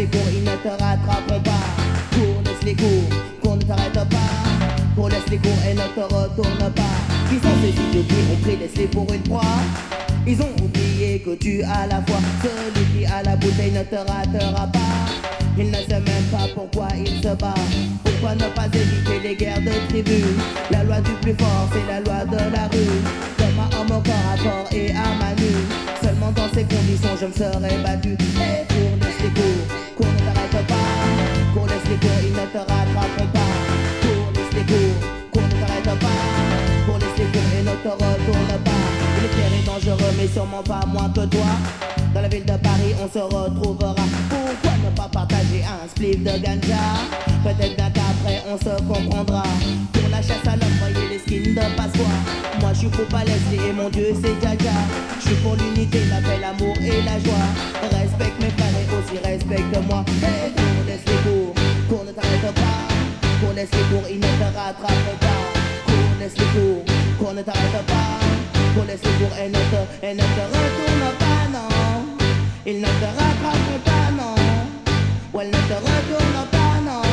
les cours, ils ne te rattraperont pas. Cours, laisse les cours, qu'on ne t'arrête pas. Cours, laisse les cours et ne te retourne pas. Qui sont ces idiots qui ont pris, laisse-les pour une proie. Ils ont oublié que tu as la foi. Celui qui a la bouteille ne te ratera pas. Il ne sait même pas pourquoi il se bat. Pourquoi ne pas éviter les guerres de tribu? La loi du plus fort, c'est la loi de la rue. Comme un homme au corps à corps et à main nue. Seulement dans ces conditions je me serais battu. Et cours, laisse les cours, cours, ne t'arrête pas. Cours, laisse les cours, ils ne te rattraperont pas. Cours, laisse les cours, cours, ne t'arrête pas. Cours, laisse les cours et ne te retourne pas. Il est clair et dangereux mais sûrement pas moins que toi. Dans la ville de Paris on se retrouvera. Pourquoi ne pas partager un spliff de ganja? Peut-être bien qu'après on se comprendra. Pour la chasse à l'homme, voyez les skins de passoire. Moi je suis pour Palestine et mon Dieu c'est Jaja. Je suis pour l'unité, la paix, l'amour et la joie. Respecte mes frères et aussi respecte-moi. Hey, cours, laisse les cours, cours, ne t'arrête pas. Cours, laisse les cours, ils ne te rattraperont pas. Cours, laisse les cours, cours, ne t'arrête pas. Cours, laisse les cours et ne te retourne pas, non. Ils ne te rattraperont pas, non. Ou elle ne te retourne pas, non.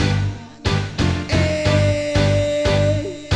Hey.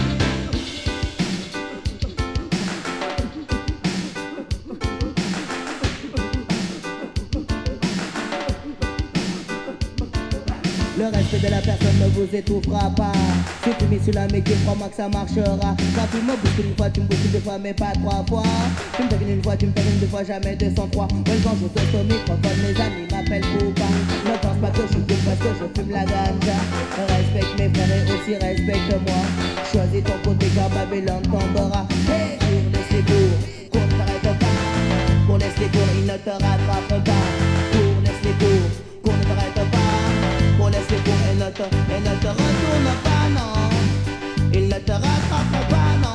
Le respect de la personne ne vous étouffera pas. Si tu mets sur la métier, crois-moi que ça marchera. Quand tu me bouscules une fois, tu me bouscules deux fois, mais pas trois fois. Tu me taquines une fois, tu me taquines deux fois, jamais 203. Ouais, quand je toste au microphone, mes amis m'appellent Poupa. Ne pense pas que je suis cool parce que je fume la ganja. Respecte mes frères et aussi respecte-moi. Choisis ton côté car Babylone tombera. Hey, cours, laisse les cours, cours, ne t'arrête pas. Cours, laisse les cours, ils ne te rattraperont pas. Cours, laisse les cours, cours, ne t'arrête pas. Cours, laisse les cours et ne te retourne pas, non. Ils ne te rattraperont pas, non.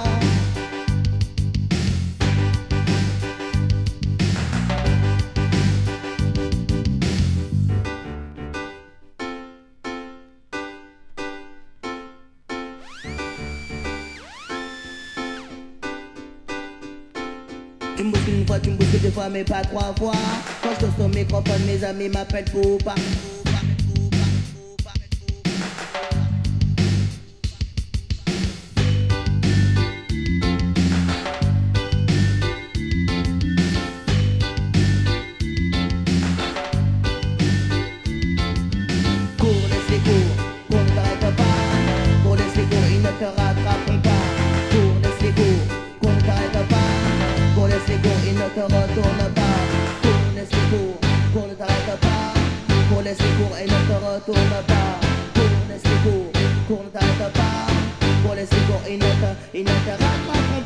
Tu me bouscules une fois, tu me bouscules deux fois, mais pas trois fois. Quand je tosse au microphone, mes amis m'appellent Poupa. Cours, laisse les cours, cours, ne t'arrête pas. Cours, laisse les cours, ils ne te rattraperont pas. Cours, laisse les cours, cours, ne t'arrête pas. Cours, laisse les cours, ils ne te retournent pas. Cours, laisse les cours, cours, ne t'arrête pas. Cours, laisse les cours et ne te retourne pas. Cours, laisse les cours, cours, ne t'arrête pas. Cours, laisse les cours, ils ne te rattraperont pas.